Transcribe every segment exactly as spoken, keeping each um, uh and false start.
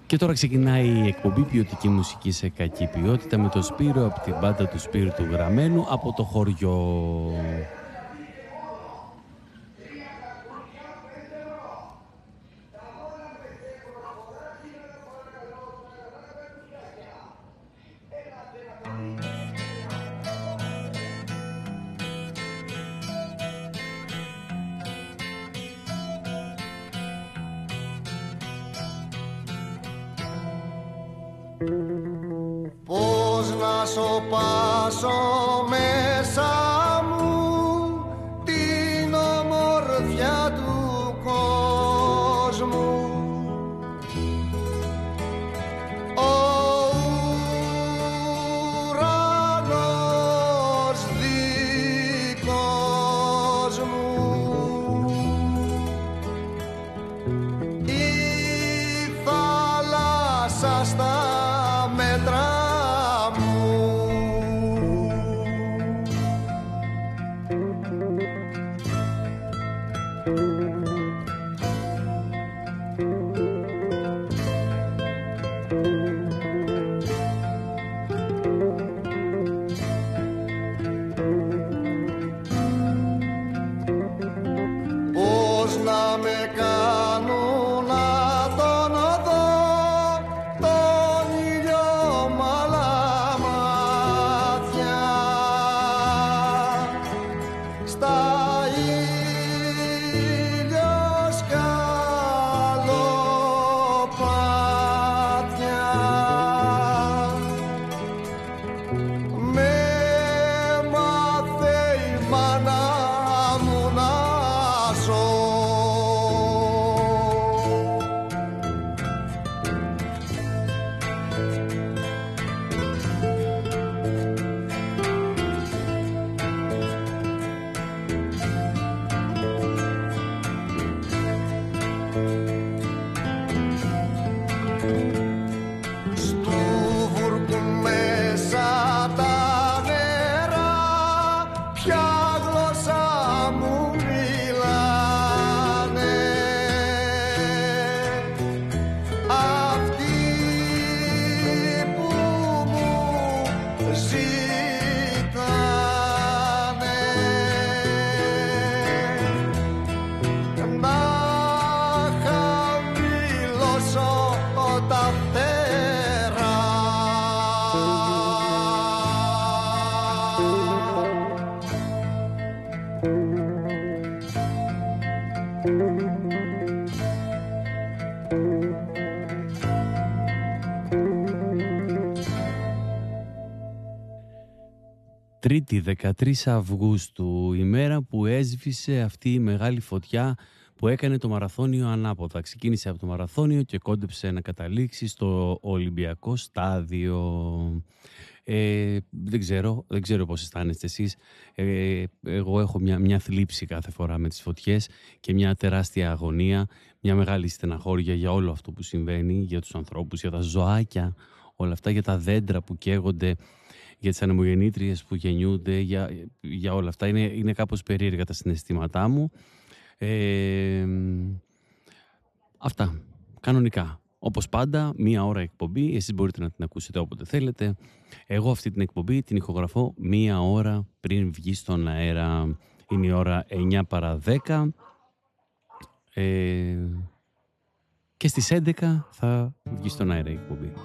Και τώρα ξεκινάει η εκπομπή ποιοτική μουσική σε κακή ποιότητα με το Σπύρο από την μπάντα του Σπύρου του Γραμμένου από το χωριό. Πώς να σωπάσω μέσα μου την ομορφιά του κόσμου. Ο ουρανός δικός μου, η θάλασσα στα μέτρα μου. Πώς να με κάνουν να τον δω τον ήλιο μ' άλλα μάτια, στα ήλιος σκαλοπάτια. Με μάθε η μάνα μου να ζω. Στου βούρκου μέσα τα νερά ποια γλώσσα μου μιλάνε, αυτοί που μου ζητάνε. Να χαμηλώσω τα φτερά. Τρίτη δεκατρείς Αυγούστου, ημέρα που έσβησε αυτή η μεγάλη φωτιά που έκανε το μαραθώνιο ανάποδα. Ξεκίνησε από το μαραθώνιο και κόντεψε να καταλήξει στο Ολυμπιακό στάδιο. Ε, δεν ξέρω, δεν ξέρω πώς αισθάνεστε εσείς. Ε, εγώ έχω μια, μια θλίψη κάθε φορά με τις φωτιές και μια τεράστια αγωνία, μια μεγάλη στεναχώρια για όλο αυτό που συμβαίνει, για τους ανθρώπους, για τα ζωάκια, όλα αυτά, για τα δέντρα που καίγονται, για τις ανεμογεννήτριες που γεννιούνται, για, για όλα αυτά. Είναι, είναι κάπως περίεργα τα συναισθήματά μου. Ε, αυτά, κανονικά. Όπως πάντα, μία ώρα εκπομπή, εσείς μπορείτε να την ακούσετε όποτε θέλετε. Εγώ αυτή την εκπομπή την ηχογραφώ μία ώρα πριν βγει στον αέρα. Είναι η ώρα εννιά παρά δέκα. Ε, και στις έντεκα θα βγει στον αέρα η εκπομπή.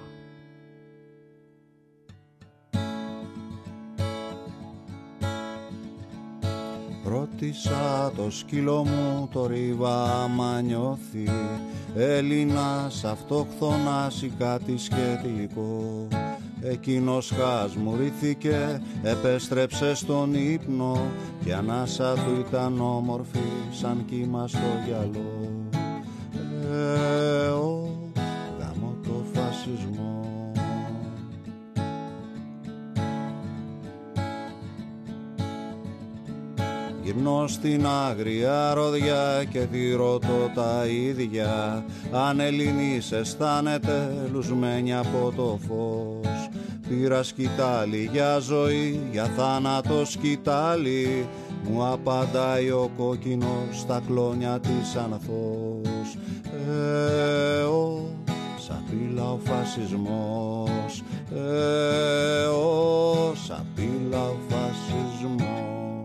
Ρώτησα το σκύλο μου το ρίβα άμα νιώθει Έλληνας, αυτόχθονας ή κάτι σχετικό. Εκείνος χασμουρήθηκε, επέστρεψε στον ύπνο και ανάσα του ήταν όμορφη σαν κύμα στο γυαλό. Ε, ο, γαμώ το φασισμό. Γυρνώ στην άγρια ρόδια και τη ρωτώ τα ίδια αν Ελληνής αισθάνεται λουσμένη από το φως. Πήρα σκητάλι για ζωή, για θάνατο σκητάλι. Μου απαντάει ο κόκκινος στα κλόνια της ανθός. Ε, ο, σαπίλα ρατσισμός, ε, όσα πήλα ο φασισμός.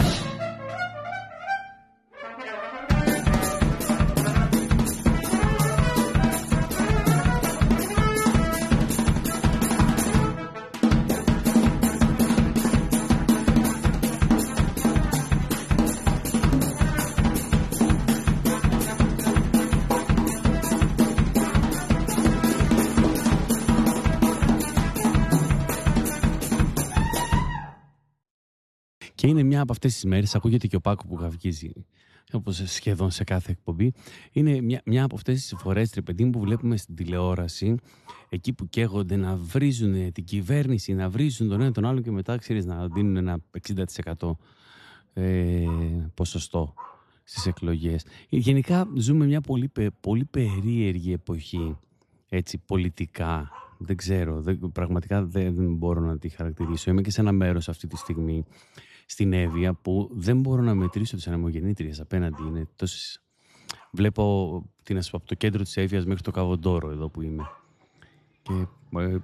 Και είναι μια από αυτές τις μέρες, ακούγεται και ο Πάκο που γαυγίζει, όπως σχεδόν σε κάθε εκπομπή. Είναι μια, μια από αυτές τις φορές, ρε παιδί μου, που βλέπουμε στην τηλεόραση, εκεί που καίγονται να βρίζουν την κυβέρνηση, να βρίζουν τον ένα τον άλλο και μετά, ξέρεις, να δίνουν ένα εξήντα τοις εκατό ε, ποσοστό στις εκλογές. Γενικά ζούμε μια πολύ, πολύ περίεργη εποχή, έτσι, πολιτικά. Δεν ξέρω, δεν, πραγματικά δεν μπορώ να τη χαρακτηρίσω. Είμαι και σε ένα μέρος αυτή τη στιγμή στην Εύβοια που δεν μπορώ να μετρήσω τις ανεμογεννήτριες απέναντι. Είναι τόσες... Βλέπω την, από το κέντρο της Εύβοιας μέχρι το Καβοντόρο εδώ που είμαι. Και, ε,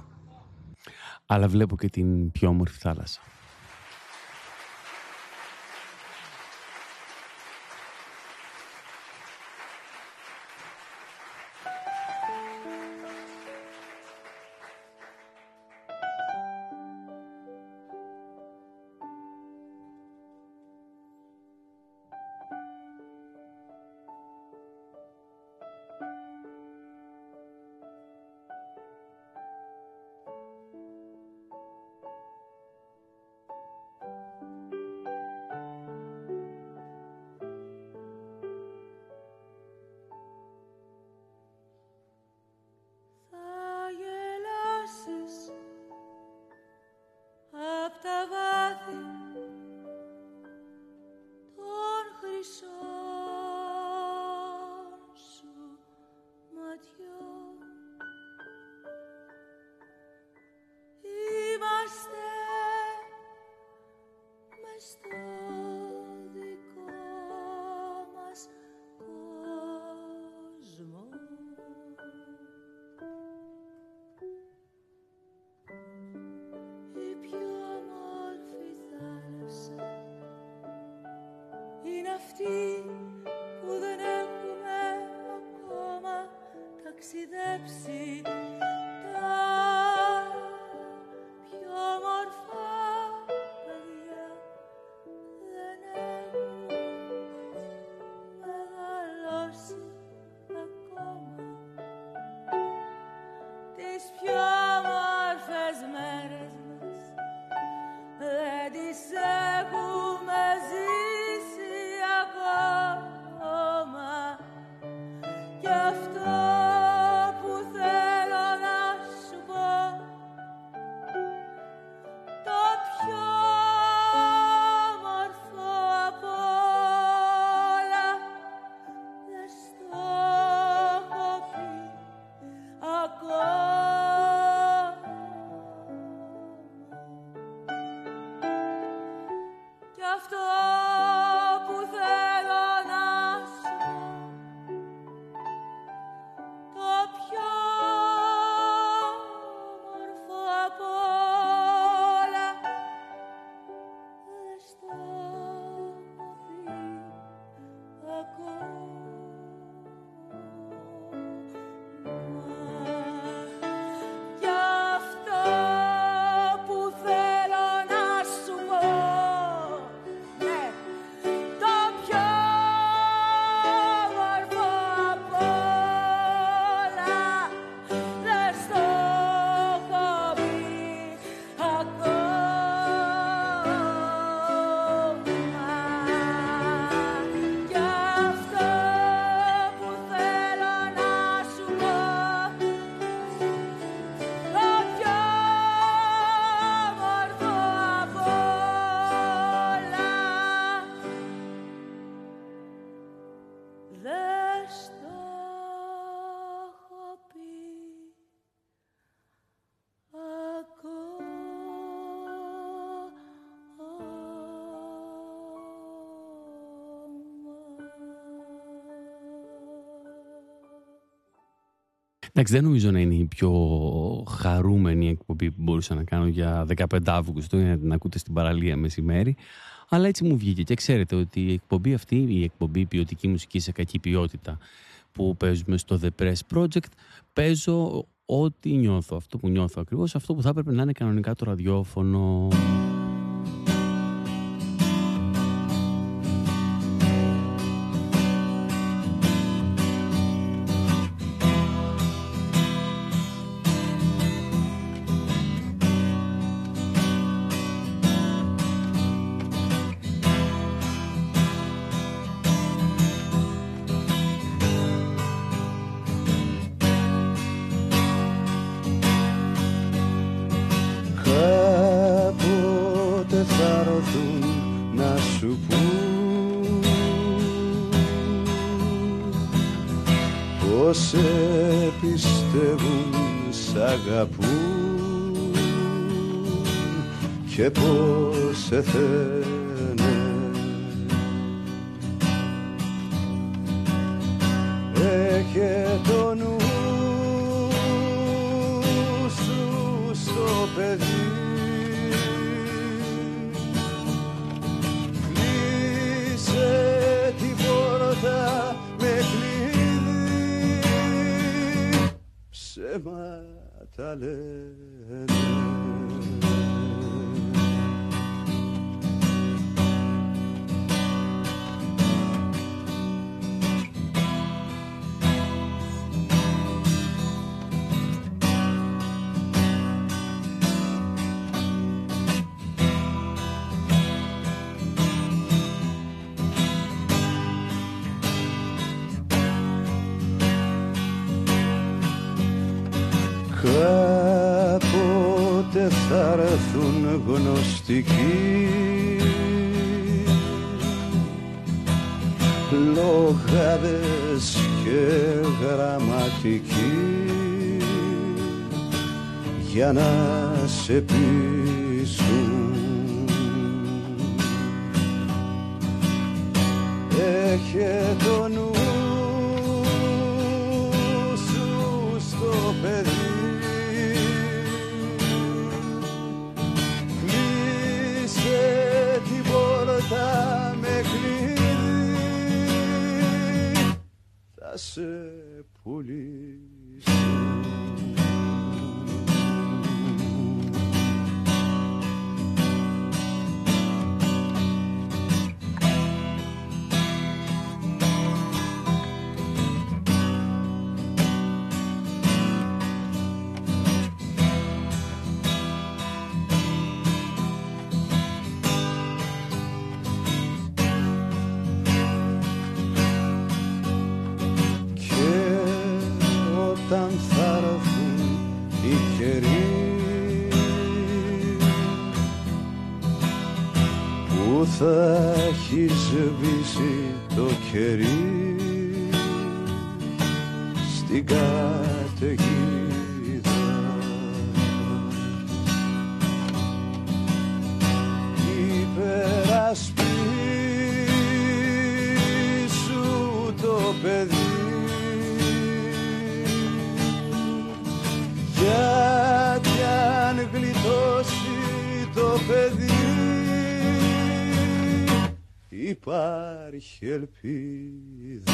αλλά βλέπω και την πιο όμορφη θάλασσα. Αυτό που θέλω να Εντάξει, δεν νομίζω να είναι η πιο χαρούμενη εκπομπή που μπορούσα να κάνω για δεκαπέντε Αυγούστου, για να την ακούτε στην παραλία μεσημέρι. Αλλά έτσι μου βγήκε. Και ξέρετε ότι η εκπομπή αυτή, η εκπομπή ποιοτική μουσική σε κακή ποιότητα που παίζουμε στο The Press Project, παίζω ό,τι νιώθω. Αυτό που νιώθω ακριβώς, αυτό που θα έπρεπε να είναι κανονικά το ραδιόφωνο. Σε πιστεύουν, σ' αγαπούν και πως σε θένε. Έχε το νου σου στο παιδί, κλείσε την πόρτα με κλειδί, ψέματα λένε. Κάποτε θα έρθουν γνωστικοί, λογάδες και γραμματικοί, για να σε πείσουν. Έχε το νου σου στο παιδί, την πόρτα με κλειδί, θα σε πουλήσω. Θα έχει σβήσει το κερί στην καταιγίδα, υπερασπίσου το παιδί, γιατί αν γλιτώσει το παιδί υπάρχει ελπίδα.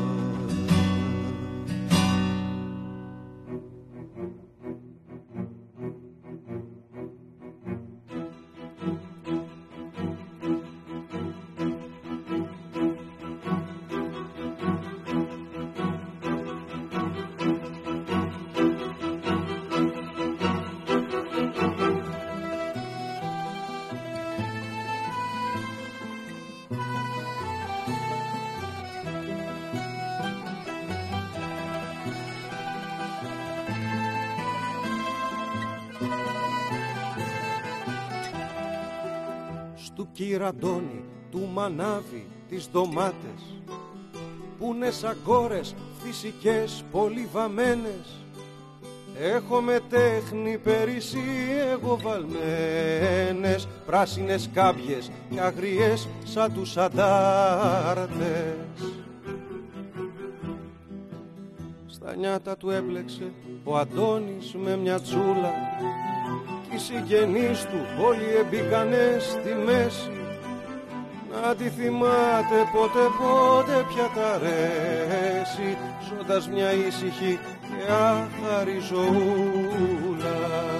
Του κυραντώνει, του μανάβει τις ντομάτες, πούνε σαν κόρες φυσικές πολύ βαμμένες. Έχω με τέχνη περισσή εγώ βαλμένες, πράσινες κάμπιες και αγριές σαν τους αντάρτες. Στα νιάτα του έπλεξε ο Αντώνης με μια τσούλα κι οι συγγενείς του όλοι εμπήκανε στη μέση να τη θυμάται πότε πότε πια τα αρέσει, ζώντας μια ήσυχη και άχαρη ζωούλα.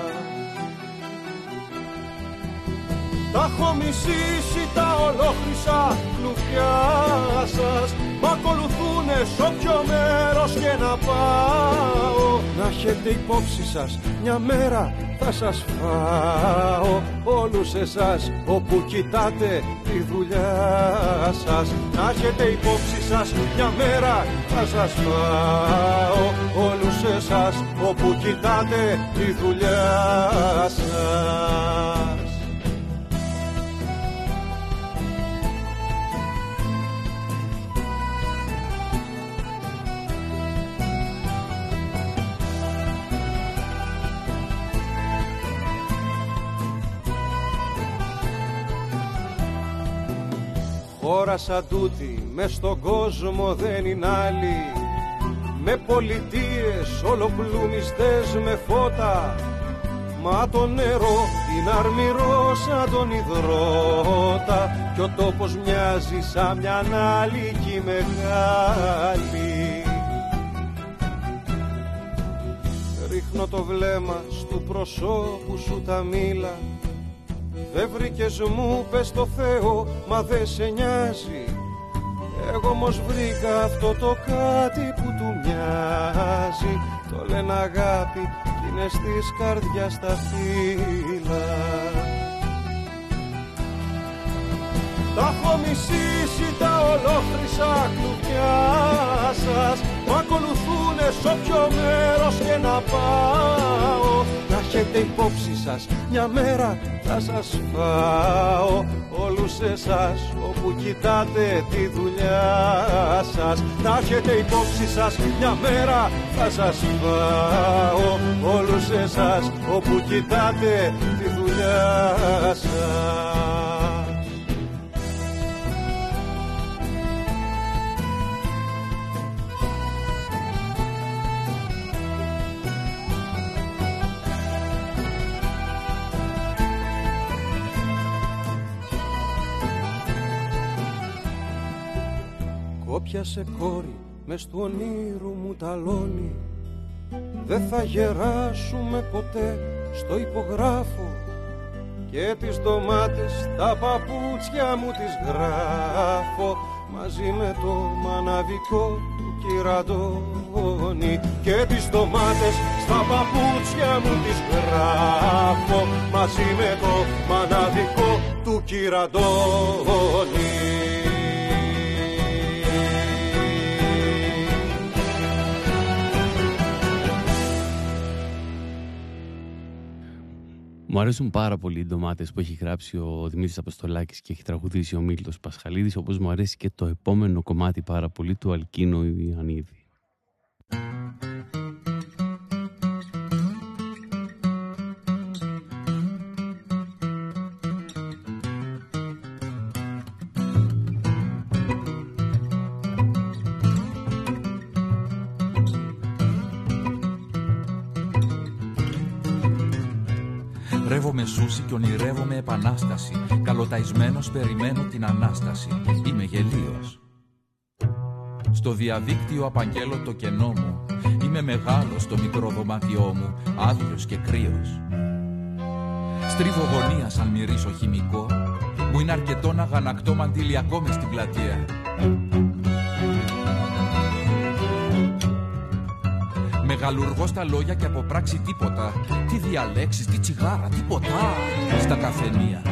Τα έχω μισήσει τα ολόχρυσα κλουβιά σας, μ' ακολουθούνε σ' όποιο μέρος και να πάω. Να έχετε υπόψη σας, μια μέρα θα σας φάω όλους εσάς όπου κοιτάτε τη δουλειά σας. Να έχετε υπόψη σας, μια μέρα θα σας φάω όλους εσάς όπου κοιτάτε τη δουλειά σας. Χώρα σαν τούτη μες στον κόσμο δεν είναι άλλη, με πολιτείες ολοπλουμιστές με φώτα. Μα το νερό είναι αρμυρό σαν τον υδρότα κι ο τόπος μοιάζει σαν μια ανάλικη μεγάλη. Ρίχνω το βλέμμα στου προσώπου σου τα μήλα, δεν βρήκες μου πες το Θεό μα δεν σε νοιάζει. Εγώ όμως βρήκα αυτό το κάτι που του μοιάζει, το λένε αγάπη κι είναι στις καρδιάς τα φύλλα. Τα έχω μισήσει τα ολόχρυσα κλουβιά σας, μ' ακολουθούνε σ' όποιο μέρος και να πάω. Να έχετε υπόψη σας, μια μέρα θα σας φάω όλους εσάς όπου κοιτάτε τη δουλειά σας. Να έχετε υπόψη σας, μια μέρα θα σας φάω όλους εσάς όπου κοιτάτε τη δουλειά σας. Κόπιασε κόρη μες του ονείρου μου ταλόνι, δεν θα γεράσουμε ποτέ στο υπογράφω και τις ντομάτες στα παπούτσια μου τις γράφω μαζί με το μαναβικό του κυραντώνη. Και τις ντομάτες στα παπούτσια μου τις γράφω μαζί με το μαναβικό του κυραντώνη. Μου αρέσουν πάρα πολύ οι ντομάτες που έχει γράψει ο Δημήτρης Αποστολάκης και έχει τραγουδήσει ο Μίλτος Πασχαλίδης, όπως μου αρέσει και το επόμενο κομμάτι πάρα πολύ του Αλκίνο Ιωαννίδη. Ρεύομαι σούσι και ονειρεύομαι επανάσταση. Καλοταϊσμένος περιμένω την Ανάσταση. Είμαι γελίος. Στο διαδίκτυο απαγγέλω το κενό μου. Είμαι μεγάλος στο μικρό δωμάτιό μου, άδειος και κρύος. Στρίβω γωνία σαν μυρίσω χημικό. Μου είναι αρκετό να γανακτώ μαντιλιακό μες στην πλατεία. Μεγαλουργώ στα λόγια και από πράξη τίποτα. Τι διαλέξεις, τι τσιγάρα, τι ποτά στα καφενεία.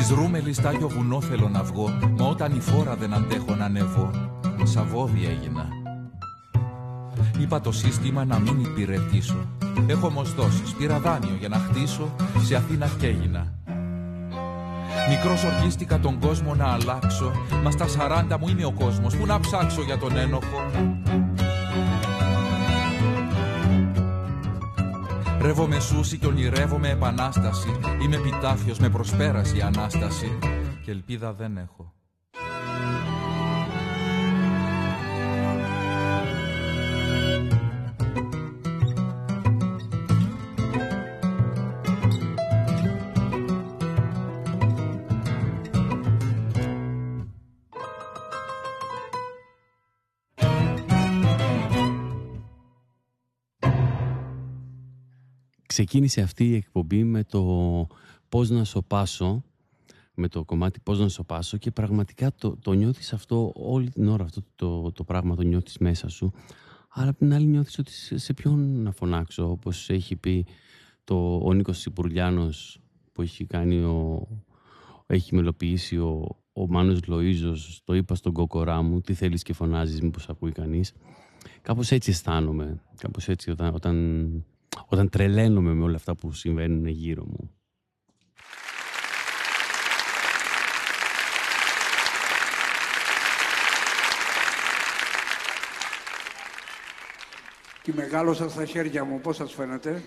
Ρούμελη στάγιο βουνό θέλω να βγω, μα όταν η φόρα δεν αντέχω να ανεβώ, σαβόδι έγινα. Είπα το σύστημα να μην υπηρετήσω. Έχω όμως δώσεις, πήρα δάνειο για να χτίσω, σε Αθήνα κι έγινα. Μικρός ορκίστηκα τον κόσμο να αλλάξω, μα στα σαράντα μου είναι ο κόσμος, που να ψάξω για τον ένοχο. Ρεύομαι σούσι κι ονειρεύομαι επανάσταση. Είμαι επιτάφιος με προσπέραση Ανάσταση, και ελπίδα δεν έχω. Ξεκίνησε αυτή η εκπομπή με το πώς να σωπάσω, με το κομμάτι πώς να σωπάσω, και πραγματικά το, το νιώθεις αυτό όλη την ώρα, αυτό το, το πράγμα το νιώθεις μέσα σου, αλλά απ' την άλλη νιώθεις ότι σε, σε ποιον να φωνάξω, όπως έχει πει το, ο Νίκος Σιπουρλιάνος που έχει κάνει ο, έχει μελοποιήσει ο, ο Μάνος Λοΐζος, το είπα στον κόκορά μου, τι θέλεις και φωνάζεις, μήπως ακούει κανείς. Κάπως έτσι αισθάνομαι, κάπως έτσι όταν... όταν όταν τρελαίνομαι με όλα αυτά που συμβαίνουν γύρω μου. Και μεγάλωσα στα χέρια μου, πώς σας φαίνεται?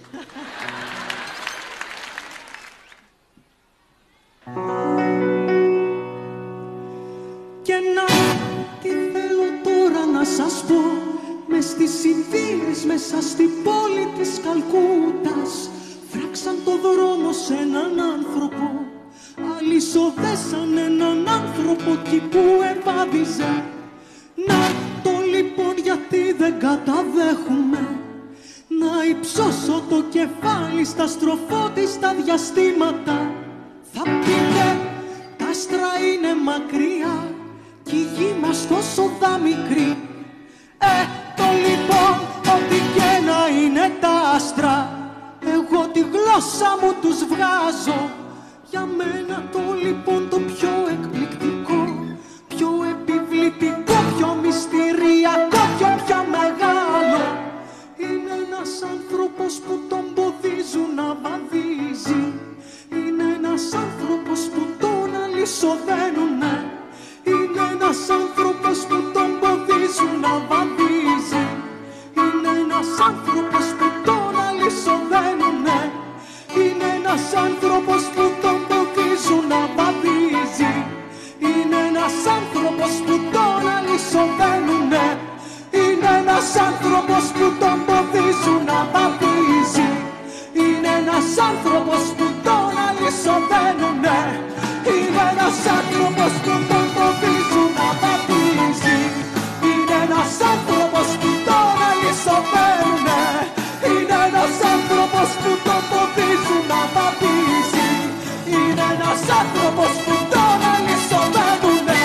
Και να, τι θέλω τώρα να σας πω, μες στις Ινδίες, μέσα στην πόλη της Καλκούτας, φράξαν το δρόμο σε έναν άνθρωπο. Αλυσοδέσαν έναν άνθρωπο εκεί που ευάδιζε. Να το λοιπόν γιατί δεν καταδέχουμε να υψώσω το κεφάλι στα στροφότιστα διαστήματα. Θα πείτε τα άστρα είναι μακριά κι η γη μας τόσο δα μικρή. Ε, το λοιπόν, ό,τι και να είναι τα άστρα, εγώ τη γλώσσα μου τους βγάζω. Για μένα το λοιπόν το πιο εκπληκτικό, πιο επιβλητικό, πιο μυστηριακό, πιο πιο μεγάλο, είναι ένας άνθρωπος που τον ποδίζουν να βαδίζει. Είναι ένας άνθρωπος που τον αλυσοδένουνε. Είναι ένας άνθρωπος που τον ποδίζουν να βαδίζει. Είναι ένας άνθρωπος που τον αλυσοδένουνε. Είναι ένας άνθρωπος που τον ποδίζουν να βαδίζει. Είναι ένας άνθρωπος που τον αλυσοδένουνε. Είναι ένας άνθρωπος που τον ποδίζουν να βαδίζει. Είναι ένας άνθρωπος που τον αλυσοδένουνε. Είναι ένας άνθρωπος που τον ποδίζουν να βαδίζει. Είναι ένας άνθρωπος που τον αλυσοδένουνε. Είναι ένας άνθρωπος που τον ποδίζουν να βαδίζει. Είναι ένας άνθρωπος που τον αλυσοδένουνε.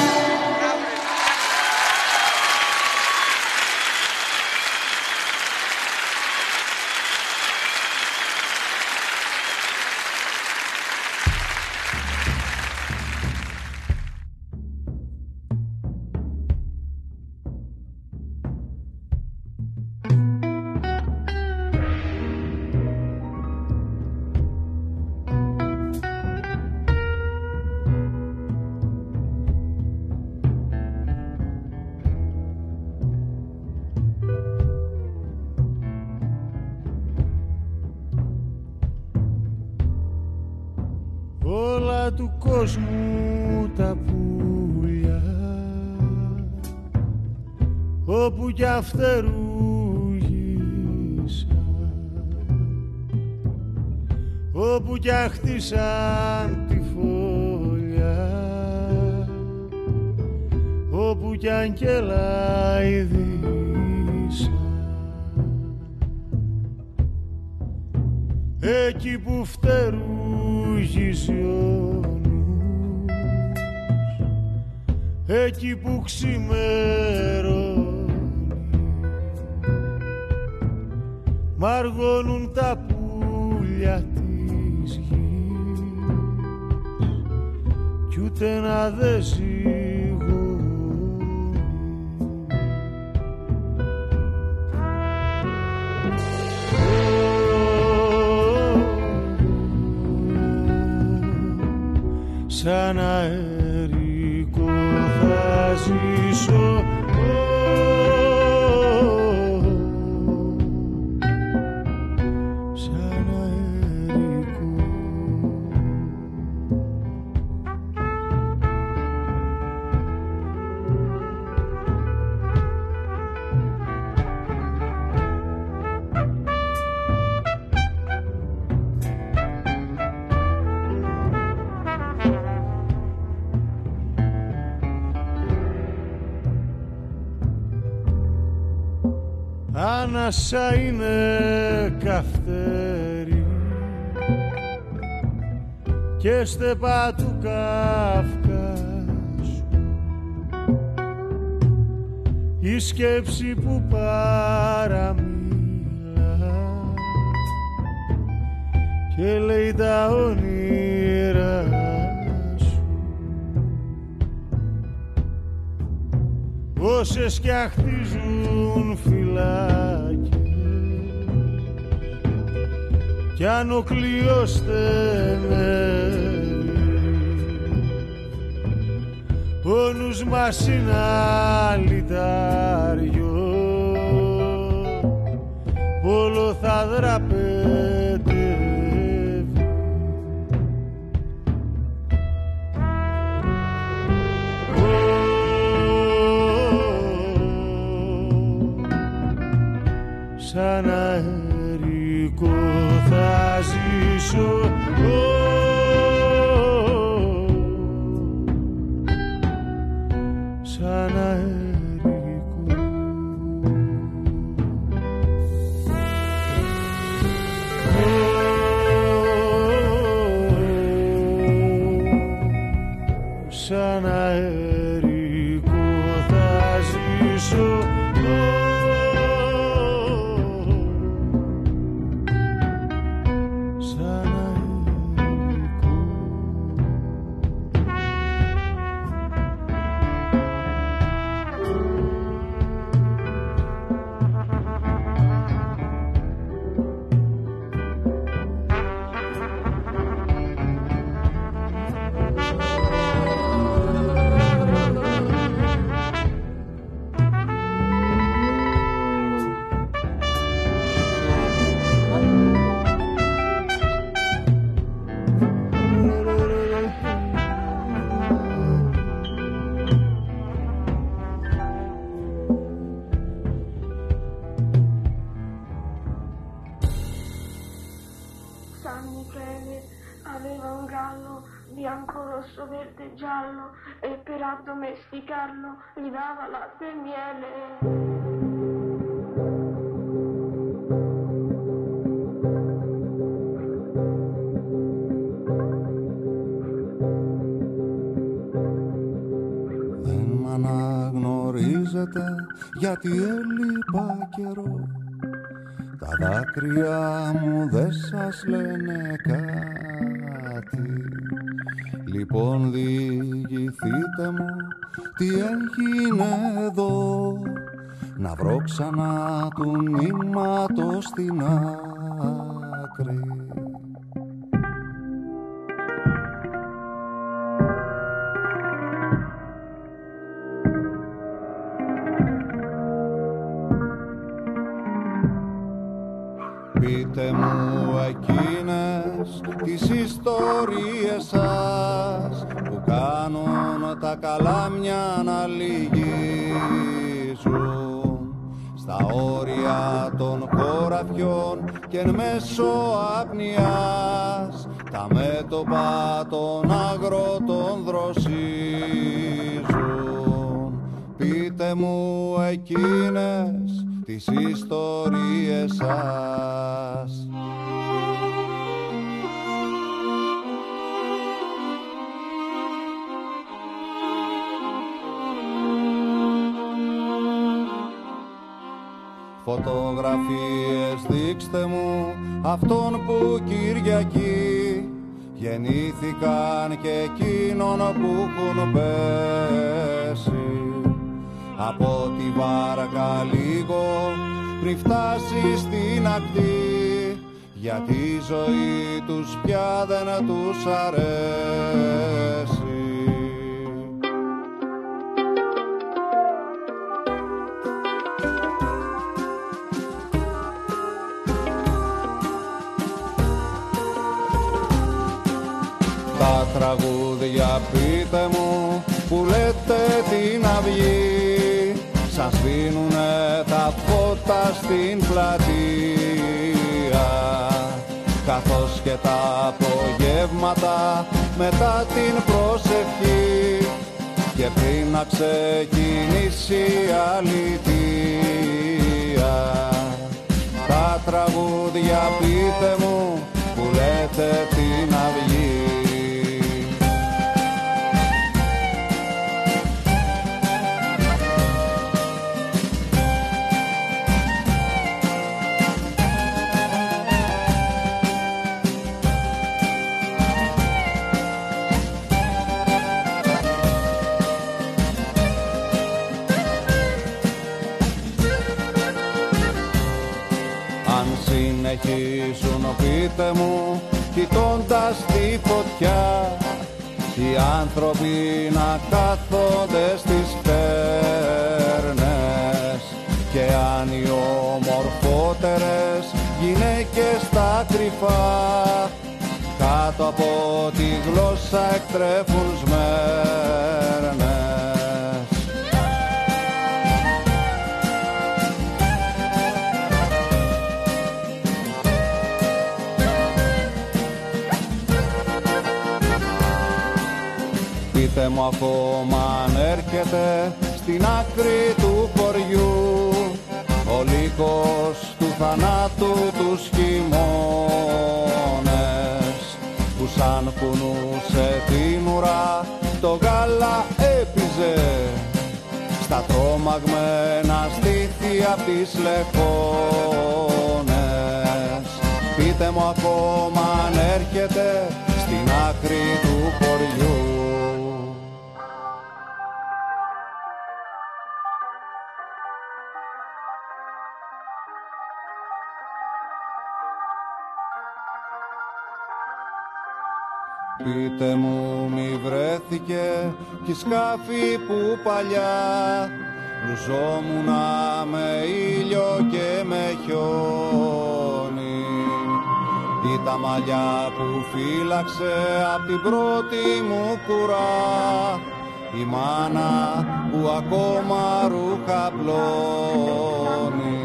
Όλα του κόσμου τα πουλιά, όπου κι αφτερούγησα, όπου κι αχτίσαν τη φωλιά, όπου κι αγγελάιδησα, εκεί που φτερούγησε ο νους, εκεί που ξημερώνει, μαργώνουν τα πουλιά της γης, ούτε να δε ζυγώνει. Σαν αερικό θα ζήσω, σαν αερικό. Άνασα είναι καυτέρι και στεπά του Καυκάσου, η σκέψη που παραμίλα και λέει τα όνειρα σου. Όσες κι αχτίζουν φυλάκια κι αν ο κλειός στενεύει, ο νους μας είναι αλυτάριο, όλο θα δραπετεύει. Σαν αερικό θα ζήσω, σαν αερικό. Σαν αερικό θα ζήσω, bianco, rosso, verde, giallo, e per addomesticarlo gli dava latte e miele. Δεν μ' αναγνωρίζετε γιατί έλειπα καιρό, τα δάκρυα μου δεν σας λένε κάτι. Λοιπόν διηγηθείτε μου τι έγινε εδώ, να βρω ξανά του νήματος στην άκρη. Πείτε μου εκείνες τις ιστορίες σας που κάνουν τα καλάμια να λυγίζουν στα όρια των χωραφιών και εν μέσω απνιάς τα μέτωπα των αγρότων δροσίζουν. Πείτε μου εκείνες τις ιστορίες σας. Φωτογραφίες δείξτε μου αυτόν που Κυριακή γεννήθηκαν και εκείνων που έχουν πέσει από τη βάρκα λίγο πριν φτάσει στην ακτή, γιατί η ζωή τους πια δεν τους αρέσει. Τα τραγούδια πείτε μου που λέτε την αυγή, σας σβήνουνε τα φώτα στην πλατεία, καθώς και τα απογεύματα μετά την προσευχή και πριν να ξεκινήσει η αλήθεια. Τα τραγούδια πείτε μου που λέτε την αυγή. Συνεχίσουν πείτε μου κοιτώντας τη φωτιά οι άνθρωποι να κάθονται στις φέρνες και αν οι ομορφότερες γυναίκες τα κρυφά κάτω από τη γλώσσα εκτρέφουν σμέρνες. Πείτε μου ακόμα αν έρχεται στην άκρη του χωριού ο λύκος του θανάτου τους χειμώνες που σαν κουνούσε την ουρά το γάλα έπιζε στα τρόμαγμένα στήθη απ' τις λεχόνες. Πείτε μου ακόμα αν έρχεται στην άκρη του χωριού. Πείτε μου μη βρέθηκε κι σκάφη που παλιά λουζόμουνα με ήλιο και με χιόνι ή τα μαλλιά που φύλαξε απ' την πρώτη μου κουρά η μάνα που ακόμα ρούχα πλώνει.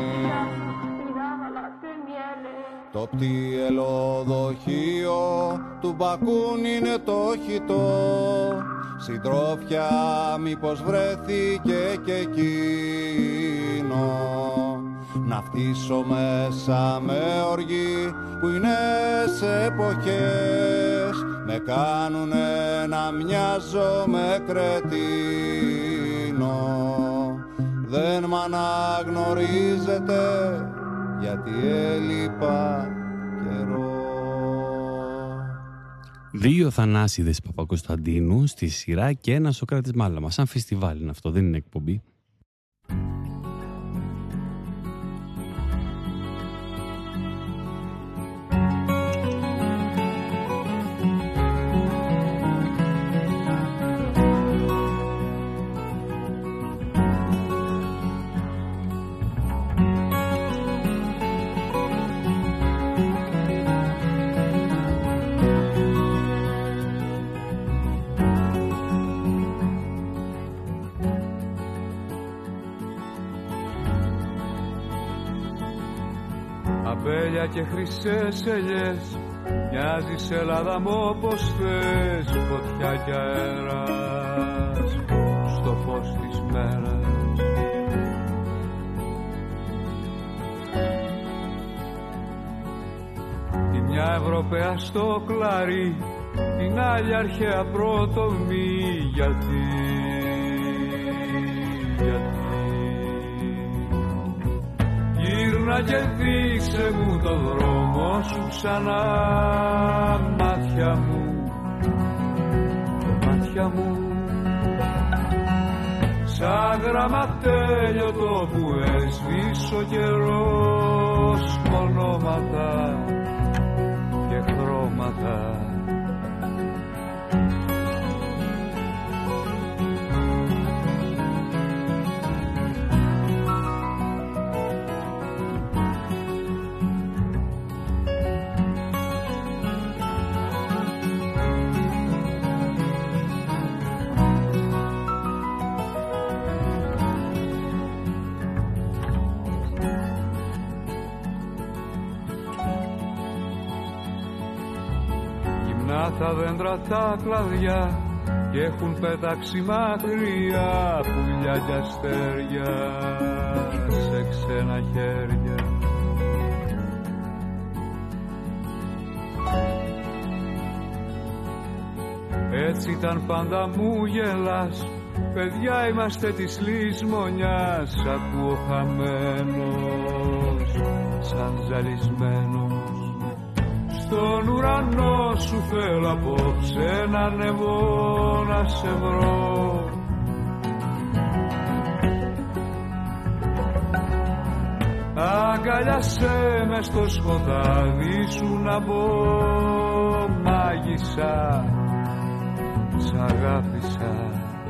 Το πτυελοδοχείο του Μπακούν είναι το χιτό, συντρόφια μήπως βρέθηκε και εκείνο. Να φτύσω μέσα με οργή που είναι σε εποχές, με κάνουνε να μοιάζω με κρετίνο. Δεν μ' αναγνωρίζετε γιατί έλειπα καιρό. Δύο Θανάσιδες Παπακοσταντίνου στη σειρά και ένα Σωκράτης Μάλαμα. Σαν φεστιβάλ είναι αυτό, δεν είναι εκπομπή. Αμπέλια και χρυσές ελιές, μοιάζεις Ελλάδα μου όπως θες, φωτιά και αέρας στο φως της μέρας. Η μια Ευρωπαία στο κλαρί, την άλλη αρχαία πρωτομή, γιατί, γιατί γύρνα και δείξε μου το δρόμο σου ξανά, μάτια μου. μάτια μου σαν γραμματέλειωτο που έσβησε ο καιρός, ονόματα και χρώματα. Τα δέντρα τα κλαδιά και έχουν πετάξει μακριά πουλιά και αστέρια σε ξένα χέρια. Έτσι ήταν πάντα μου γελάς, παιδιά είμαστε της λησμονιάς. Ακούω χαμένος σαν ζαλισμένος, στον ουρανό σου θέλω απόψε να ανεβώ να σε βρω. Αγκαλιάσέ με στο σκοτάδι σου να μπω, μάγισσα, σ' αγάπησα.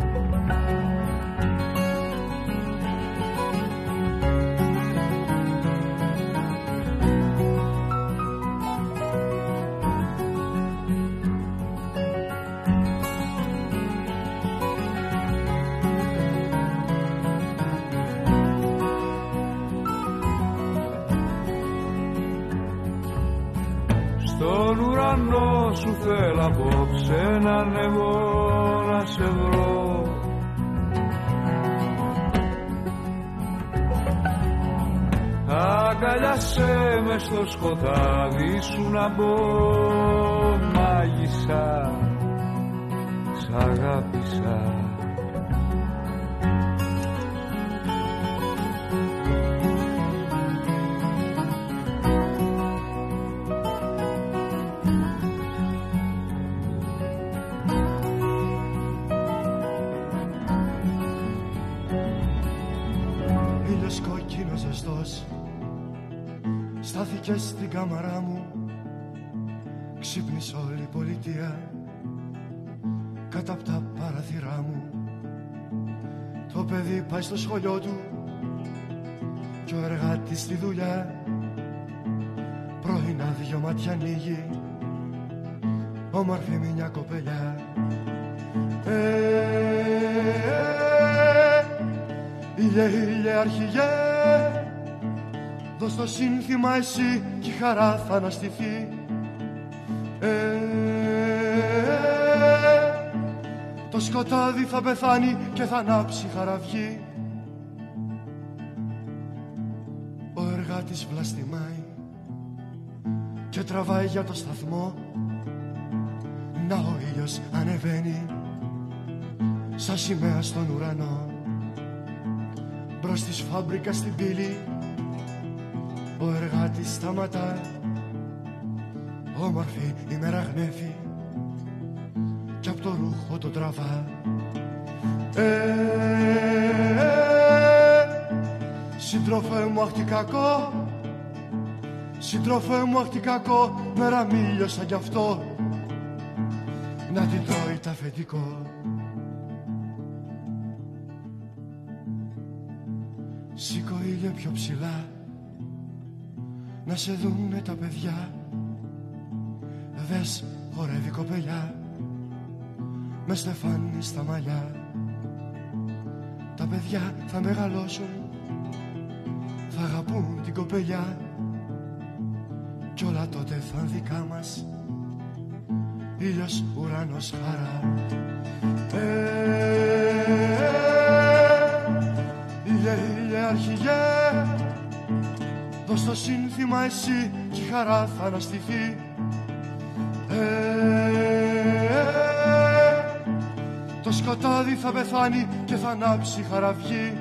Σου θέλω απόψε να ανεβώ να σε βρω. Αγκαλιάσέ με στο σκοτάδι σου να μπω, μάγισσα, σ' αγάπησα. Στάθηκε στην κάμαρά μου, ξύπνησε όλη η πολιτεία κάτω απ' τα παραθυρά μου. Το παιδί πάει στο σχολείο του κι ο εργάτης στη δουλειά. Πρωινά δυο μάτια ανοίγει, όμορφη μια κοπελιά. Ε, ε, ήλιε, ήλιε, αρχηγέ, δώσ' το σύνθημα εσύ κι η χαρά θα αναστηθεί. Ε, το σκοτάδι θα πεθάνει και θα ανάψει χαραυγή. Ο εργάτης βλαστημάει και τραβάει για το σταθμό. Να ο ήλιος ανεβαίνει σαν σημαία στον ουρανό. Μπρος της φάμπρικα στην πύλη ο εργάτης σταματά. Όμορφη η μέρα γνέφει κι απ' το ρούχο το τραβά. Ε, ε, σύντροφε μου αχ τι κακό, σύντροφε μου αχ τι κακό, μέρα μίλιωσα κι αυτό να την τρώει τα αφεντικό. Σήκω ήλιε πιο ψηλά να σε δούνε τα παιδιά. Δες χορεύει κοπελιά με στεφάνι στα μαλλιά. Τα παιδιά θα μεγαλώσουν, θα αγαπούν την κοπελιά κι όλα τότε θα είναι δικά μας. Ήλιος, ουρανός, χαρά. Ε, ε, ήλιε, ήλιε, αρχηγέ, δώσ' το σύνθημα εσύ κι η χαρά θα αναστηθεί. Ε, ε, το σκοτάδι θα πεθάνει και θα ανάψει χαραυγή.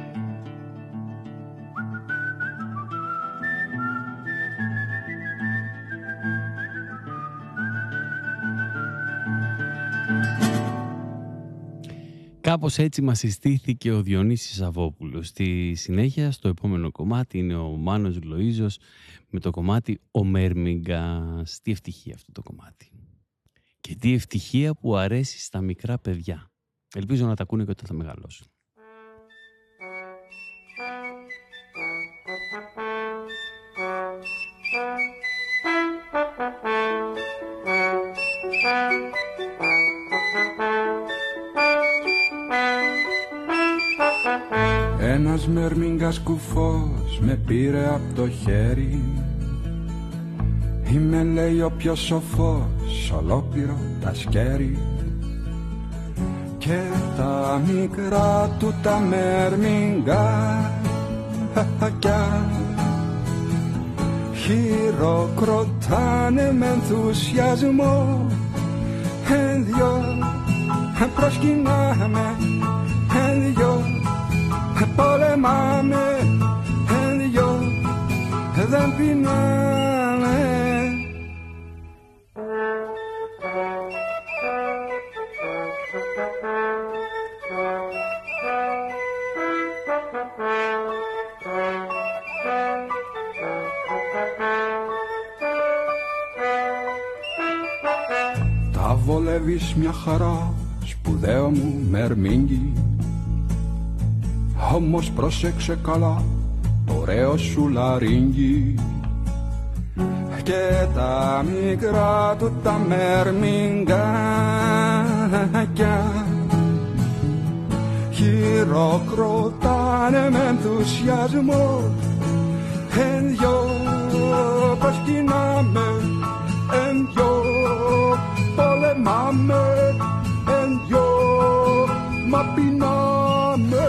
Κάπως έτσι μας συστήθηκε ο Διονύσης Σαββόπουλος. Στη συνέχεια, στο επόμενο κομμάτι, είναι ο Μάνος Λοΐζος με το κομμάτι «Ο Μέρμιγκας». Τι ευτυχία αυτό το κομμάτι. Και τι ευτυχία που αρέσει στα μικρά παιδιά. Ελπίζω να τα ακούνε και όταν θα μεγαλώσουν. Ένας Μέρμιγκας κουφός με πήρε απ' το χέρι. Είμαι, λέει, ο πιο σοφός, ολόκληρο τα σκέρι. Και τα μικρά του τα Μέρμιγκάκια χειροκροτάνε με ενθουσιασμό. Εν δυο προσκυνάμε, εν δυο πολεμάμε, εν δυο δεν πεινάμε. Τα βολεύεις μια χαρά, σπουδαίο μου Μερμήγκι. Όμως πρόσεξε καλά, το ωραίο σου λαρίγγι. Και τα μικρά του τα Μέρμιγκάκια χειροκροτάνε με ενθουσιασμό. Εν δυο προσκυνάμε, εν δυο πολεμάμε, εν δυο μα πεινάμε.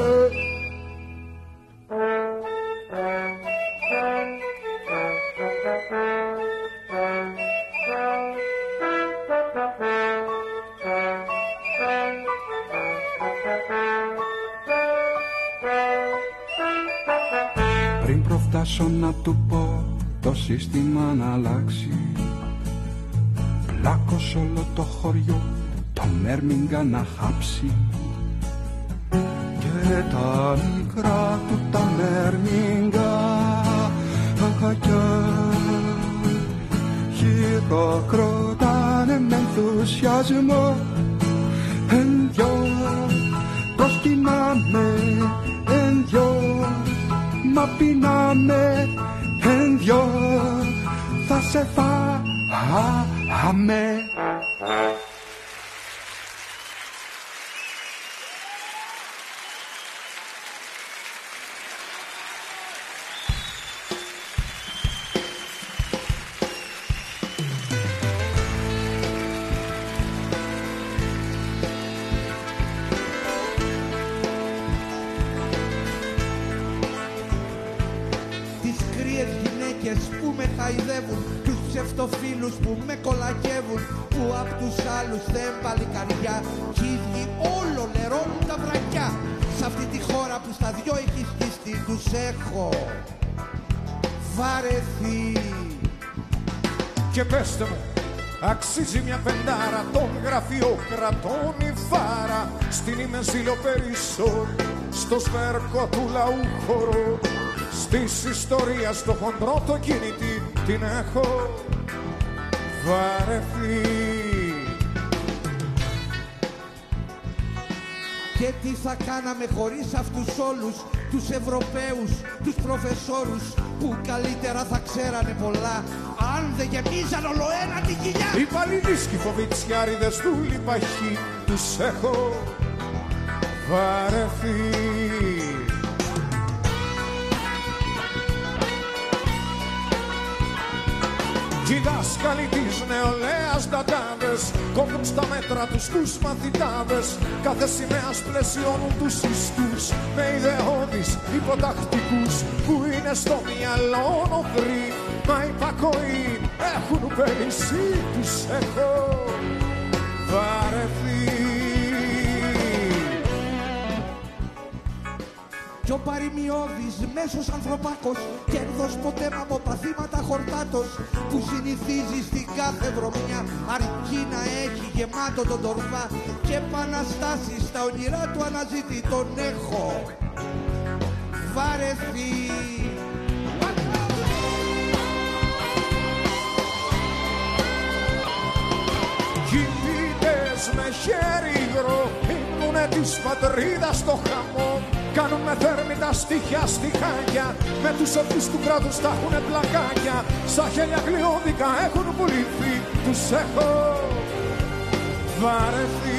Πριν προφτάσω να του πω το σύστημα να αλλάξει, πλάκωσε όλο το χωριό το Μέρμιγκα να χάψει. Και τα μικρά του τα Μέρμιγκάκια χειροκροτάνε με ενθουσιασμό. Εν δυο προσκυνάμε, εν δυο μα πεινάμε, εν δυο θα σε φάμε. Που με χαϊδεύουν, τους ψευτοφίλους που με κολακεύουν, που απ' τους άλλους δεν παλικαριά κι οι ίδιοι όλο λερώνουν τα βρακιά. Σ' αυτή τη χώρα που στα δυο έχει σκιστεί τους έχω βαρεθεί. Και πέστε μου, αξίζει μια πεντάρα των γραφειοκρατών η βάρα στην ημεζήλο περισσό, στο σβέρκο του λαού χορό. Της ιστορίας στο χοντρό το κινητή την έχω βαρεθεί. Και τι θα κάναμε χωρίς αυτούς όλους τους Ευρωπαίους, τους προφεσόρους που καλύτερα θα ξέρανε πολλά αν δεν γεμίζαν όλο ένα την κοιλιά. Οι παλιδίσκοι φοβιτσιάριδες του λιπαχή τους έχω βαρεθεί. Οι δάσκαλοι της νεολαίας νταντάδες κόβουν στα μέτρα τους τους μαθητάδες. Κάθε σημαίας πλαισιώνουν τους ιστούς με ιδεώδεις υποτακτικούς που είναι στο μυαλό νοθροί. Μα υπακοοί έχουν πέρυσι, τους έχω βαρεθεί. Κι ο παροιμιώδης μέσος ανθρωπάκος, κέρδος ποτέ από παθήματα χορτάτος, που συνηθίζει στην κάθε βρωμιά, αρκεί να έχει γεμάτο τον τορφά και επαναστάσεις στα όνειρά του αναζητή. Τον έχω βαρεθεί. Κοίτες με χέρι υγρό, ήμνουνε της πατρίδας στο χαμό. Κάνουν με θέρμητα στοιχεία στη χάγια, με τους σοφούς του κράτους τα έχουνε πλακάκια. Στα χέρια γλιώδικα έχουν πουληθεί, τους έχω βαρεθεί.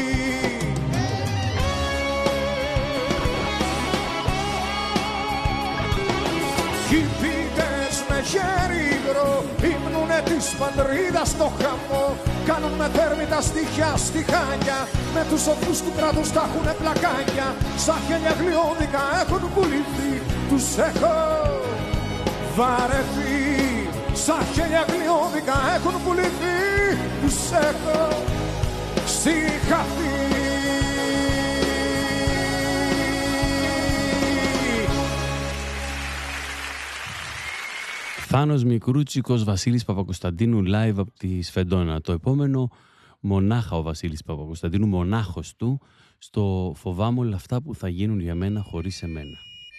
Χιπίτες με χέρι υγρό, ύμνουνε της πατρίδας στο χαμό. Κάνουν με θέρμητα στοιχεία στη χάγια, με τους σοφούς του κράτους τα έχουνε πλακάκια. Στα χέρια γλιώδικα έχουν πουληθεί, τους έχω βαρεθεί. Στα χέρια γλιώδικα έχουν πουληθεί, τους έχω συγχαθεί. Θάνος Μικρούτσικος, Βασίλης Παπακοσταντίνου live από τη Σφεντόνα. Το επόμενο μονάχα ο Βασίλης Παπακοσταντίνου, μονάχος του, στο «Φοβάμαι όλα αυτά που θα γίνουν για μένα χωρίς εμένα».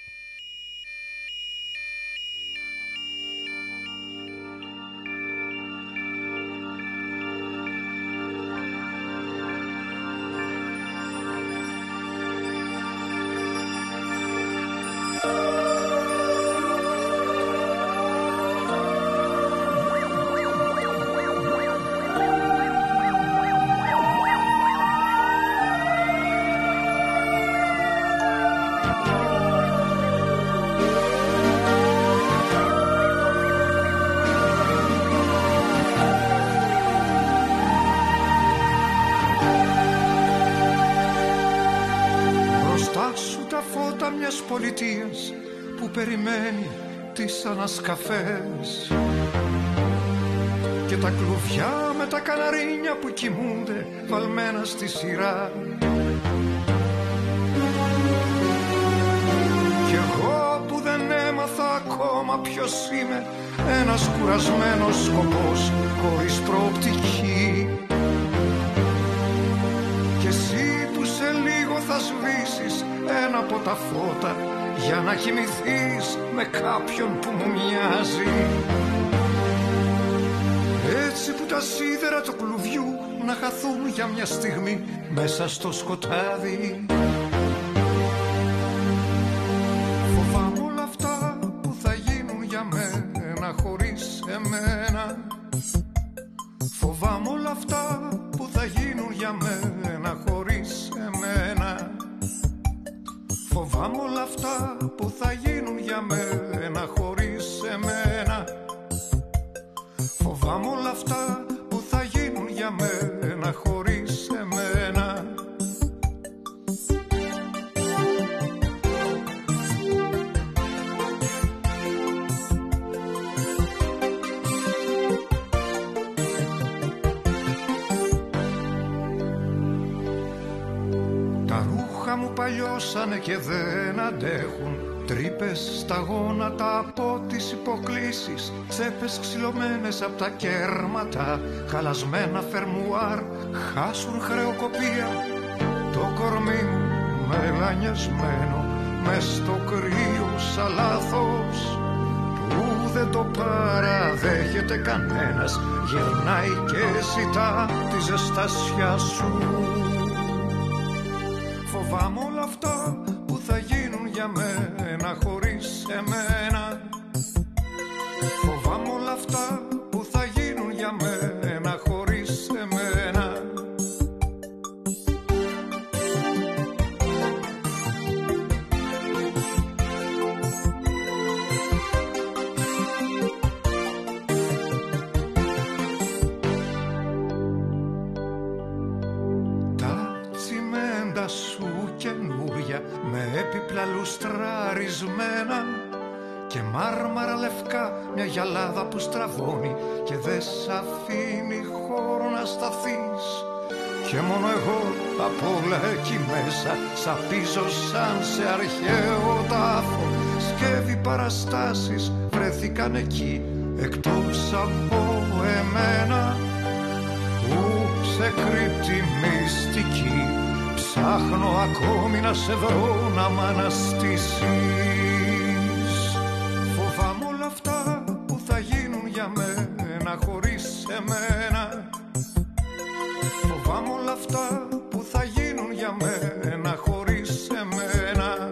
Πολιτείας που περιμένει τις ανασκαφές και τα κλουβιά με τα καναρίνια που κοιμούνται βαλμένα στη σειρά. Κι εγώ που δεν έμαθα ακόμα ποιος είμαι, ένας κουρασμένος σκοπός χωρίς προοπτική. Κι εσύ που σε λίγο θα σβήσεις ένα από τα φώτα για να κοιμηθείς με κάποιον που μου μοιάζει. Έτσι που τα σίδερα του κλουβιού να χαθούν για μια στιγμή μέσα στο σκοτάδι. Φοβάμαι όλα αυτά που θα γίνουν για μένα χωρίς εμένα. Φοβάμαι όλα αυτά που θα γίνουν για μένα χωρίς εμένα. Φοβάμαι όλα αυτά που θα γίνουν για μένα χωρίς εμένα. Φοβάμαι όλα αυτά που θα γίνουν για μένα χωρίς εμένα. Μου παλιώσανε και δεν αντέχουν. Τρύπες στα γόνατα από τις υποκλίσεις, τσέπες ξυλωμένες από τα κέρματα, χαλασμένα φερμουάρ χάσουν χρεοκοπία. Το κορμί μου μελανιασμένο μες στο κρύο σαν λάθος που δεν το παραδέχεται κανένας, γυρνάει και ζητά τη ζεστασιά σου. Φοβάμαι όλα αυτά που θα γίνουν για μένα χωρίς εμένα. Φοβάμαι όλα αυτά που θα γίνουν για μένα χωρίς εμένα. Με έπιπλα λουστραρισμένα και μάρμαρα λευκά, μια γυαλάδα που στραβώνει και δε σ' αφήνει χώρο να σταθείς. και μόνο εγώ απ' όλα εκεί μέσα σαπίζω σαν σε αρχαίο τάφο. Σκεύη παραστάσεις βρέθηκαν εκεί εκτός από εμένα που σε κρύπτει μυστική. Ψάχνω ακόμη να σε βρω να μ' αναστήσεις. Φοβάμαι όλα αυτά που θα γίνουν για μένα χωρίς εμένα. Φοβάμαι όλα αυτά που θα γίνουν για μένα χωρίς εμένα.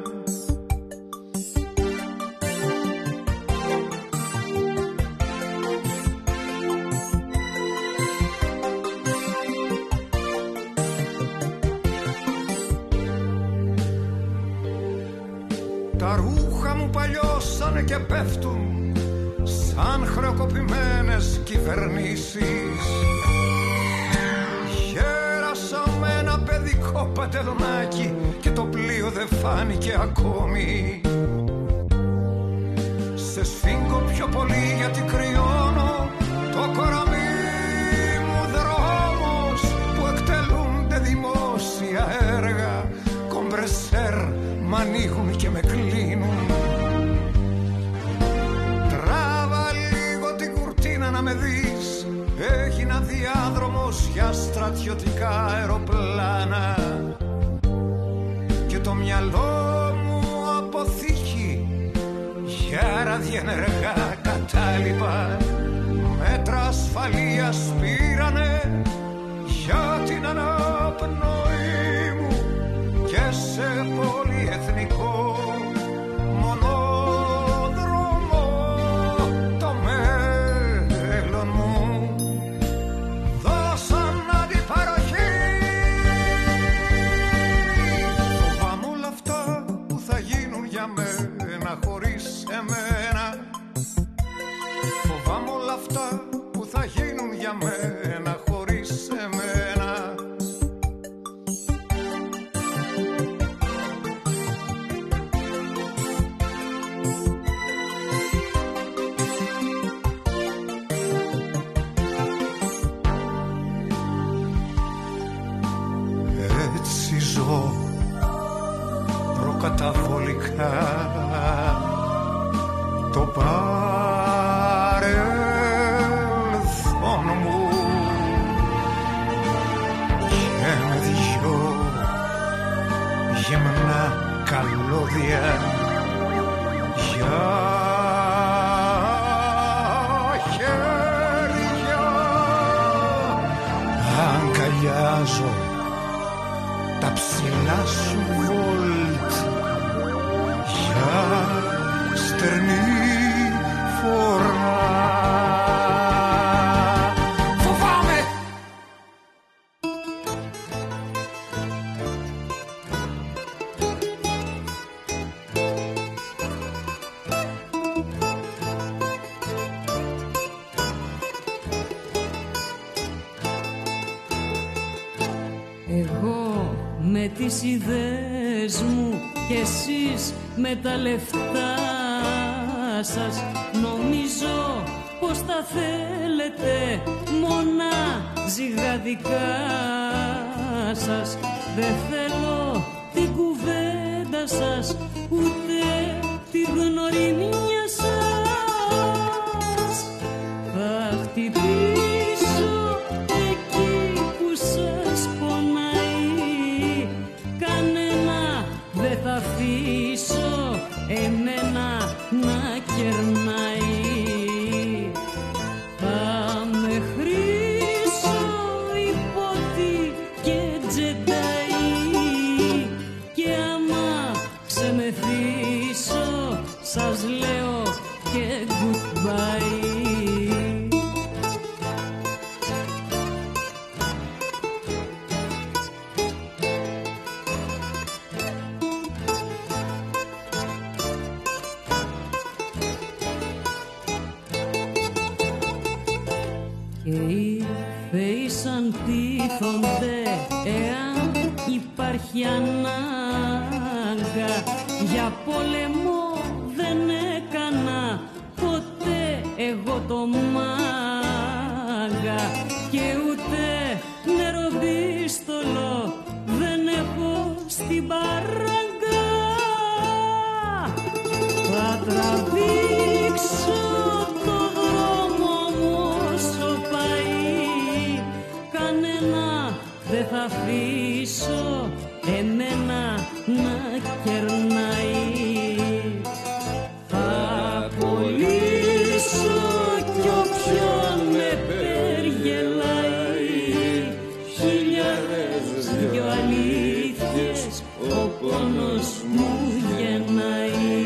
Τα ρούχα μου παλιώσανε και πέφτουν σαν χρεοκοπημένες κυβερνήσεις. Γέρασα με ένα παιδικό παντελονάκι και το πλοίο δεν φάνηκε ακόμη. Σε σφίγγω πιο πολύ γιατί κρυώνω το κοραμί μου δρόμος που εκτελούνται δημόσια έργα. Κομπρεσέρ μ' ανοίγουν και με κλείνουν. Τράβα λίγο την κουρτίνα να με δεις. Έγινα διάδρομος για στρατιωτικά αεροπλάνα και το μυαλό μου αποθήκη για ραδιενεργά κατάλοιπα. Μέτρα ασφαλείας πήρανε για την αναπνοή μου και σε πολυεθνικό μονόδρομο το μέλλον μου δώσαν αντιπαροχή. Φοβάμαι όλα αυτά που θα γίνουν για μένα χωρίς εμένα. Φοβάμαι όλα αυτά που θα γίνουν για μένα χωρίς εμένα. Έτσι ζω προκαταβολικά το παρελθόν μου και με δυο γυμνά καλώδια για χέρια αγκαλιάζω τα ψηλά σου βόλτ για στερνή φορά. Φοβάμαι. Εγώ με τις ιδέες μου και εσείς με τα λεφτά σας νομίζω πως τα θέλετε μόνα ζυγαδικά σας. Δεν θέλω την κουβέντα σας ούτε τη γνωριμία σας. Θα χτυπήσω εκεί που σας πονάει. Κανένα δεν θα αφήσω εμένα να κερνάει. Θα με χρήσω υπότι και τζενταΐ και άμα ξεμεθύσω σας λέω και goodbye. Και οι θεοί σαν τίθονται εάν υπάρχει ανάγκα. Για πόλεμο δεν έκανα ποτέ εγώ το μάγκα και ούτε νερό μπει στο δεν θα αφήσω εμένα να κερνάει. Θα απολύσω κι όποιον με περγελάει. Χιλιάδες δυο αλήθειες ο πόνος μου γεννάει.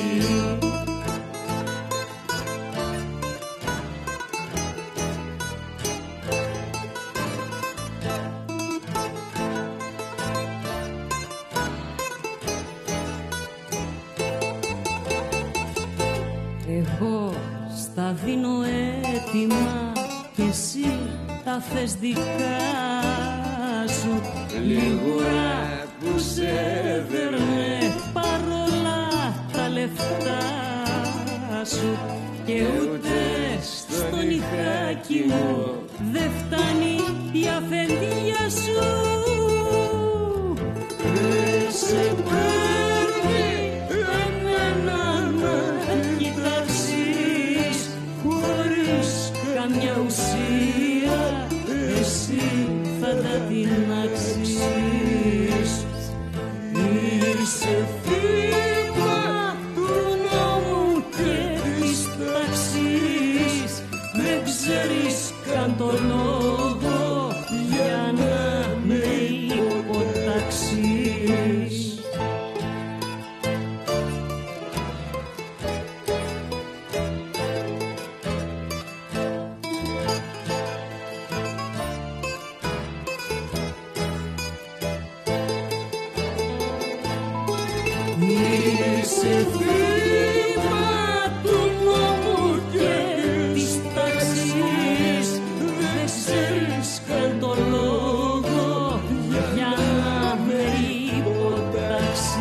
Εγώ στα δίνω έτοιμα κι εσύ τα θες δικά σου. Λιγουρά που σε δέρνε παρόλα τα λεφτά σου. Και ούτε στο νυχάκι μου δεν φτάνει η αφεντία σου. Δεν σε παίρνει εμένα να κοιτάξεις χωρίς καμιά ουσία, εσύ θα τα τεινάξεις. Είσαι θύμα του νόμου και της τάξης, δεν ξέρεις καν το λόγο για να με υποτάξεις. Είσαι θύμα του νόμου και της τάξης, δεν ξέρεις καν το λόγο για να με υποτάξεις.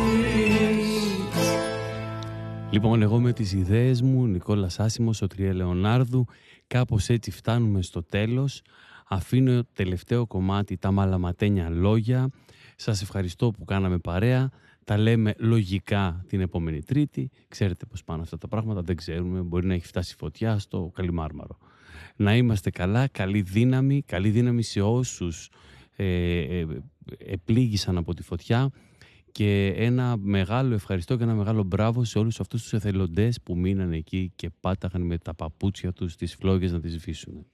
Λοιπόν, εγώ με τις ιδέες μου, Νικόλας Άσημος, Σωτηρία Λεωνάρδου, κάπως έτσι φτάνουμε στο τέλος. Αφήνω τελευταίο κομμάτι, τα μαλαματένια λόγια. Σας ευχαριστώ που κάναμε παρέα. Τα λέμε λογικά την επόμενη Τρίτη. Ξέρετε πώς πάνε αυτά τα πράγματα, δεν ξέρουμε. Μπορεί να έχει φτάσει φωτιά στο Καλιμάρμαρο. Να είμαστε καλά, καλή δύναμη, καλή δύναμη σε όσους ε, ε, επλήγησαν από τη φωτιά. Και ένα μεγάλο ευχαριστώ και ένα μεγάλο μπράβο σε όλους αυτούς τους εθελοντές που μείνανε εκεί και πάταγαν με τα παπούτσια τους τις φλόγες να τις σβήσουν.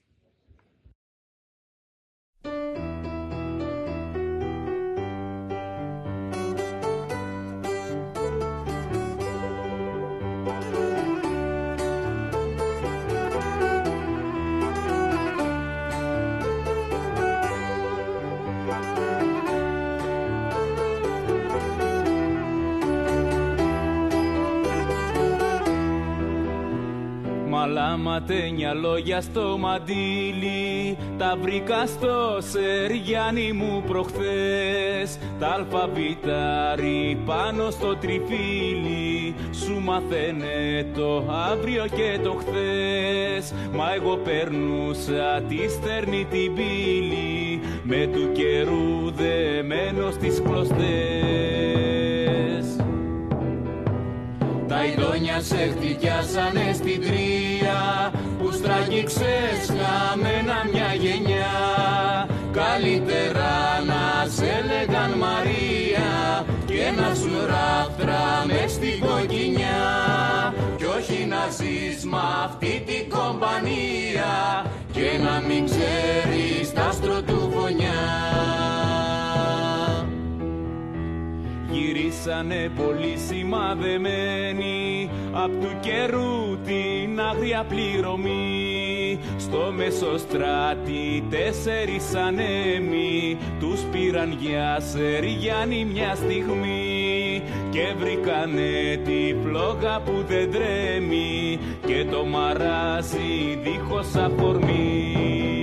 Μαλαματένια λόγια στο μαντίλι, τα βρήκα στο Σεριάνι μου προχθές. Τα αλφαβητάρι πάνω στο τριφύλι, σου μαθαίνε το αύριο και το χθες. Μα εγώ περνούσα τη στερνή την πύλη, με του καιρού δεμένο στις κλωστές. Τα ειδόνια σε χτυπιάσανε στην τρία, που στραγγίξες χαμένα μια γενιά. Καλύτερα να σε λέγαν Μαρία και να σου ράφτρα μες στην κοκκινιά, κι όχι να ζεις μ' αυτή την κομπανία και να μην ξέρεις τ' άστρο του φωνιά. Γυρίσανε πολύ σημαδεμένοι απ' του καιρού την άγρια πληρωμή. Στο Μεσοστράτη τέσσερις ανέμοι τους πήραν για Σεριάνι μια στιγμή, και βρήκανε τη φλόγα που δεν τρέμει και το μαράζι δίχως αφορμή.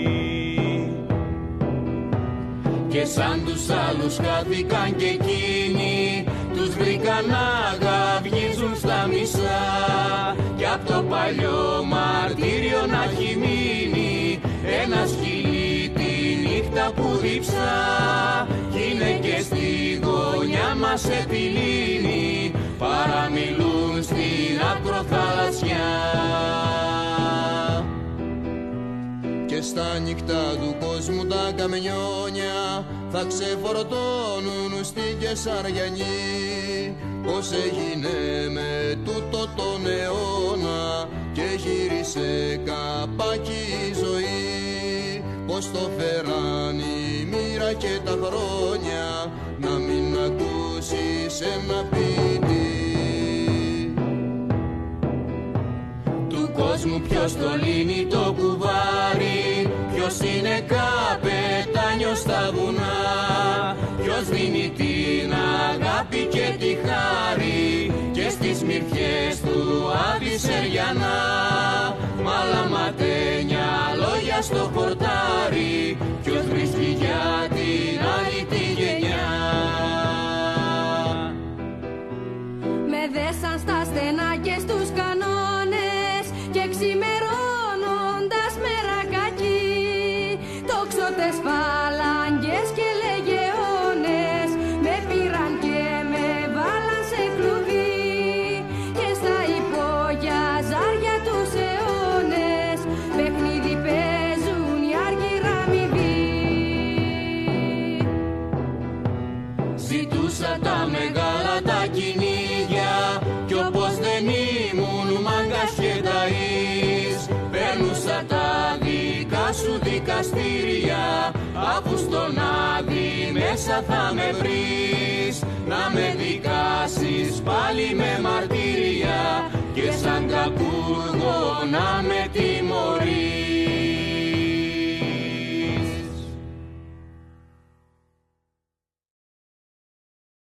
Και σαν τους άλλους χάθηκαν και εκείνοι, τους βρήκαν να γαυγίζουν στα μισά, κι απ' το παλιό μαρτύριο να έχει μείνει ένα σκυλί τη νύχτα που διψά. Κι είναι και στη γωνιά μας επιλύνει, παραμιλούν στην ακροθαλασσιά. Και και στα νύχτα του κόσμου τα καμιόνια θα ξεφορτώνουν στη Κεσαριανή. Πώς έγινε με τούτο τον αιώνα και γύρισε καπάκι η ζωή. Πώς το φέραν η μοίρα και τα χρόνια να μην ακούσεις ένα ποιητή. Του κόσμου ποιος το λύνει το κουβάρι, ποιος είναι καπετάνιος στα βουνά, ποιος δίνει την αγάπη και τη χάρη και στις μυρφιές του Άδυσσεριανά. Μ' άλλα ματένια λόγια στο χορτάρι, ποιος βρίσκει για την άλλη τη γενιά. Με δέσαν στα στενά και στους κανόνες και ξημερώνοντας μερακάκι, τόξωτες φαλάγγες και λεγεώνες με πήραν και με βάλαν σε κλουβί και στα υπόγεια ζάρια τους αιώνες παιχνίδι παίζουν οι άργυρα αμοιβοί. Ζητούσα τα μεγάλα τα κυνήγια κι όπως δεν ήμουν μάγκας και ταΐς, παίρνουσα τα δικά σου δικαστήρια, αφού στον Άδη μέσα θα με βρεις, να με δικάσεις πάλι με μαγείς.